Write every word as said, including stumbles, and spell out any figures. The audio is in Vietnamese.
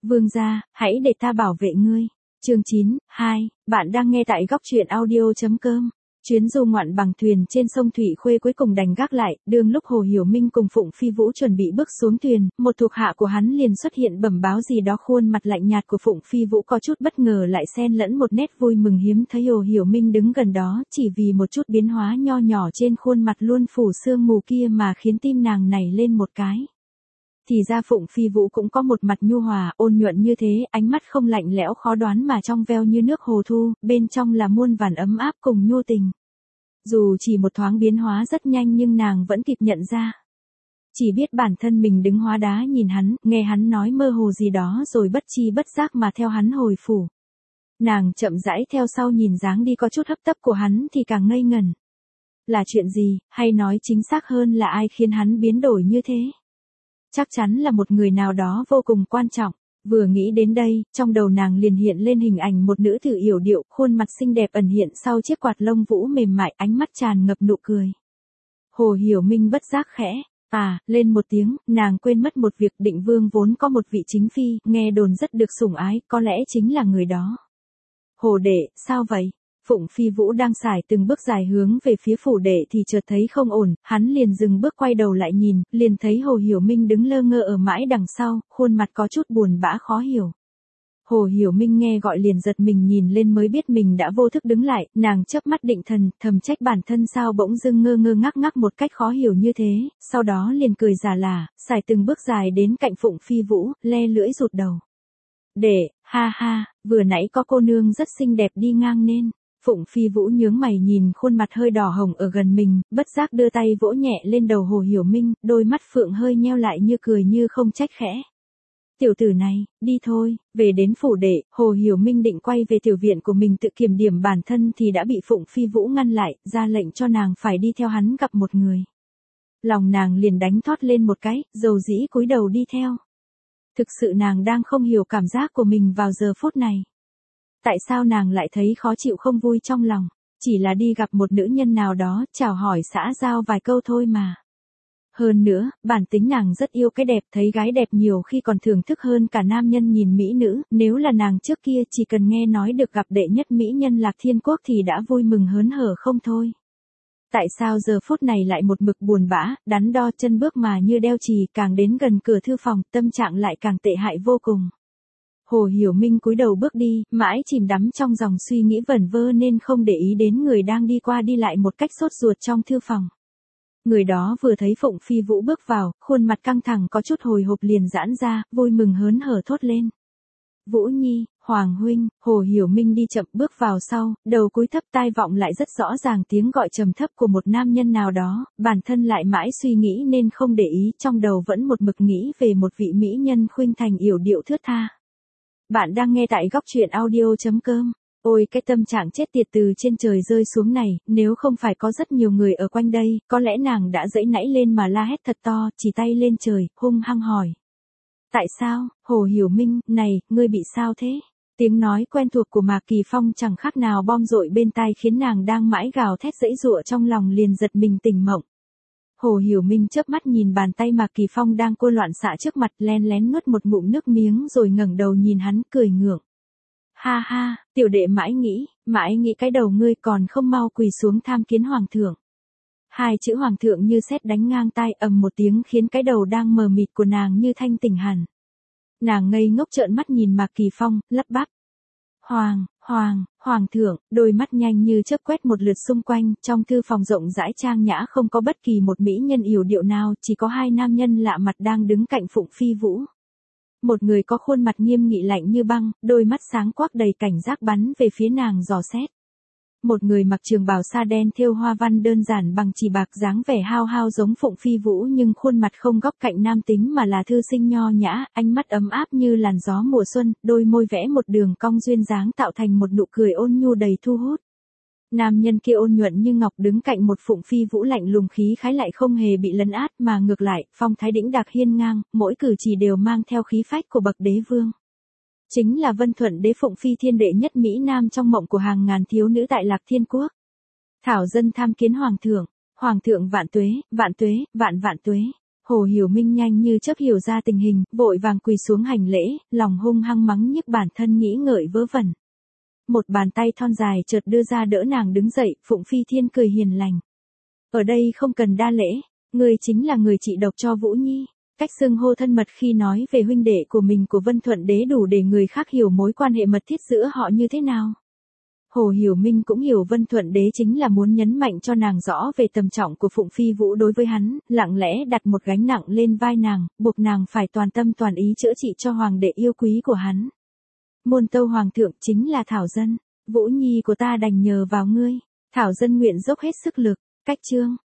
Vương gia, hãy để ta bảo vệ ngươi. Chương chín, hai, bạn đang nghe tại góc truyện audio.com. Chuyến du ngoạn bằng thuyền trên sông Thủy Khuê cuối cùng đành gác lại, đương lúc Hồ Hiểu Minh cùng Phụng Phi Vũ chuẩn bị bước xuống thuyền, một thuộc hạ của hắn liền xuất hiện bẩm báo gì đó. Khuôn mặt lạnh nhạt của Phụng Phi Vũ có chút bất ngờ lại xen lẫn một nét vui mừng hiếm thấy. Hồ Hiểu Minh đứng gần đó, chỉ vì một chút biến hóa nho nhỏ trên khuôn mặt luôn phủ sương mù kia mà khiến tim nàng nảy lên một cái. Thì ra Phụng Phi Vũ cũng có một mặt nhu hòa, ôn nhuận như thế, ánh mắt không lạnh lẽo khó đoán mà trong veo như nước hồ thu, bên trong là muôn vàn ấm áp cùng nhu tình. Dù chỉ một thoáng biến hóa rất nhanh nhưng nàng vẫn kịp nhận ra. Chỉ biết bản thân mình đứng hóa đá nhìn hắn, nghe hắn nói mơ hồ gì đó rồi bất chi bất giác mà theo hắn hồi phủ. Nàng chậm rãi theo sau nhìn dáng đi có chút hấp tấp của hắn thì càng ngây ngẩn. Là chuyện gì, hay nói chính xác hơn là ai khiến hắn biến đổi như thế? Chắc chắn là một người nào đó vô cùng quan trọng. Vừa nghĩ đến đây, trong đầu nàng liền hiện lên hình ảnh một nữ tử yểu điệu, khuôn mặt xinh đẹp ẩn hiện sau chiếc quạt lông vũ mềm mại, ánh mắt tràn ngập nụ cười. Hồ Hiểu Minh bất giác khẽ, à, lên một tiếng, nàng quên mất một việc. Định Vương vốn có một vị chính phi, nghe đồn rất được sủng ái, có lẽ chính là người đó. Hồ đệ, sao vậy? Phụng Phi Vũ đang sải từng bước dài hướng về phía phủ đệ thì chợt thấy không ổn, hắn liền dừng bước quay đầu lại nhìn, liền thấy Hồ Hiểu Minh đứng lơ ngơ ở mãi đằng sau, khuôn mặt có chút buồn bã khó hiểu. Hồ Hiểu Minh nghe gọi liền giật mình nhìn lên mới biết mình đã vô thức đứng lại, nàng chớp mắt định thần, thầm trách bản thân sao bỗng dưng ngơ ngơ ngác ngác một cách khó hiểu như thế, sau đó liền cười già là, sải từng bước dài đến cạnh Phụng Phi Vũ, le lưỡi rụt đầu. Để, ha ha, vừa nãy có cô nương rất xinh đẹp đi ngang nên. Phụng Phi Vũ nhướng mày nhìn khuôn mặt hơi đỏ hồng ở gần mình, bất giác đưa tay vỗ nhẹ lên đầu Hồ Hiểu Minh, đôi mắt phượng hơi nheo lại như cười như không trách khẽ. Tiểu tử này, đi thôi. Về đến phủ đệ, Hồ Hiểu Minh định quay về tiểu viện của mình tự kiểm điểm bản thân thì đã bị Phụng Phi Vũ ngăn lại, ra lệnh cho nàng phải đi theo hắn gặp một người. Lòng nàng liền đánh thót lên một cái, dầu dĩ cúi đầu đi theo. Thực sự nàng đang không hiểu cảm giác của mình vào giờ phút này. Tại sao nàng lại thấy khó chịu không vui trong lòng, chỉ là đi gặp một nữ nhân nào đó, chào hỏi xã giao vài câu thôi mà. Hơn nữa, bản tính nàng rất yêu cái đẹp, thấy gái đẹp nhiều khi còn thưởng thức hơn cả nam nhân nhìn mỹ nữ, nếu là nàng trước kia chỉ cần nghe nói được gặp đệ nhất mỹ nhân Lạc Thiên Quốc thì đã vui mừng hớn hở không thôi. Tại sao giờ phút này lại một mực buồn bã, đắn đo chân bước mà như đeo chì, càng đến gần cửa thư phòng, tâm trạng lại càng tệ hại vô cùng. Hồ Hiểu Minh cúi đầu bước đi, mãi chìm đắm trong dòng suy nghĩ vẩn vơ nên không để ý đến người đang đi qua đi lại một cách sốt ruột trong thư phòng. Người đó vừa thấy Phụng Phi Vũ bước vào, khuôn mặt căng thẳng có chút hồi hộp liền giãn ra, vui mừng hớn hở thốt lên. Vũ Nhi, Hoàng huynh. Hồ Hiểu Minh đi chậm bước vào sau, đầu cúi thấp tai vọng lại rất rõ ràng tiếng gọi trầm thấp của một nam nhân nào đó, bản thân lại mãi suy nghĩ nên không để ý, trong đầu vẫn một mực nghĩ về một vị mỹ nhân khuynh thành yểu điệu thướt tha. Bạn đang nghe tại góc truyện audio.com. Ôi cái tâm trạng chết tiệt từ trên trời rơi xuống này, nếu không phải có rất nhiều người ở quanh đây, có lẽ nàng đã giãy nảy lên mà la hét thật to, chỉ tay lên trời, hung hăng hỏi. Tại sao, Hồ Hiểu Minh, này, ngươi bị sao thế? Tiếng nói quen thuộc của Mạc Kỳ Phong chẳng khác nào bom dội bên tai khiến nàng đang mãi gào thét giãy giụa trong lòng liền giật mình tỉnh mộng. Hồ Hiểu Minh chớp mắt nhìn bàn tay Mạc Kỳ Phong đang cô loạn xạ trước mặt, len lén nuốt một ngụm nước miếng rồi ngẩng đầu nhìn hắn cười ngượng. Ha ha, tiểu đệ mãi nghĩ, mãi nghĩ cái đầu ngươi còn không mau quỳ xuống tham kiến hoàng thượng. Hai chữ hoàng thượng như sét đánh ngang tai, ầm một tiếng khiến cái đầu đang mờ mịt của nàng như thanh tỉnh hẳn. Nàng ngây ngốc trợn mắt nhìn Mạc Kỳ Phong, lắp bắp. Hoàng, hoàng, hoàng thượng, đôi mắt nhanh như chớp quét một lượt xung quanh, trong thư phòng rộng rãi trang nhã không có bất kỳ một mỹ nhân yểu điệu nào, chỉ có hai nam nhân lạ mặt đang đứng cạnh Phụng Phi Vũ. Một người có khuôn mặt nghiêm nghị lạnh như băng, đôi mắt sáng quắc đầy cảnh giác bắn về phía nàng dò xét. Một người mặc trường bào sa đen thêu hoa văn đơn giản bằng chỉ bạc, dáng vẻ hao hao giống Phụng Phi Vũ nhưng khuôn mặt không góc cạnh nam tính mà là thư sinh nho nhã, ánh mắt ấm áp như làn gió mùa xuân, đôi môi vẽ một đường cong duyên dáng tạo thành một nụ cười ôn nhu đầy thu hút. Nam nhân kia ôn nhuận như ngọc đứng cạnh một Phụng Phi Vũ lạnh lùng khí khái lại không hề bị lấn át mà ngược lại, phong thái đĩnh đạc hiên ngang, mỗi cử chỉ đều mang theo khí phách của bậc đế vương. Chính là Vân Thuận Đế Phụng Phi thiên đệ nhất Mỹ Nam trong mộng của hàng ngàn thiếu nữ tại Lạc Thiên Quốc. Thảo dân tham kiến Hoàng thượng. Hoàng thượng vạn tuế, vạn tuế, vạn vạn tuế. Hồ Hiểu Minh nhanh như chớp hiểu ra tình hình, vội vàng quỳ xuống hành lễ, lòng hung hăng mắng nhiếc bản thân nghĩ ngợi vớ vẩn. Một bàn tay thon dài chợt đưa ra đỡ nàng đứng dậy, Phụng Phi Thiên cười hiền lành. Ở đây không cần đa lễ, người chính là người trị độc cho Vũ Nhi. Cách xưng hô thân mật khi nói về huynh đệ của mình của Vân Thuận Đế đủ để người khác hiểu mối quan hệ mật thiết giữa họ như thế nào. Hồ Hiểu Minh cũng hiểu Vân Thuận Đế chính là muốn nhấn mạnh cho nàng rõ về tầm trọng của Phụng Phi Vũ đối với hắn, lặng lẽ đặt một gánh nặng lên vai nàng, buộc nàng phải toàn tâm toàn ý chữa trị cho hoàng đệ yêu quý của hắn. Muôn tâu hoàng thượng chính là Thảo Dân, Vũ Nhi của ta đành nhờ vào ngươi. Thảo Dân nguyện dốc hết sức lực. Cách chương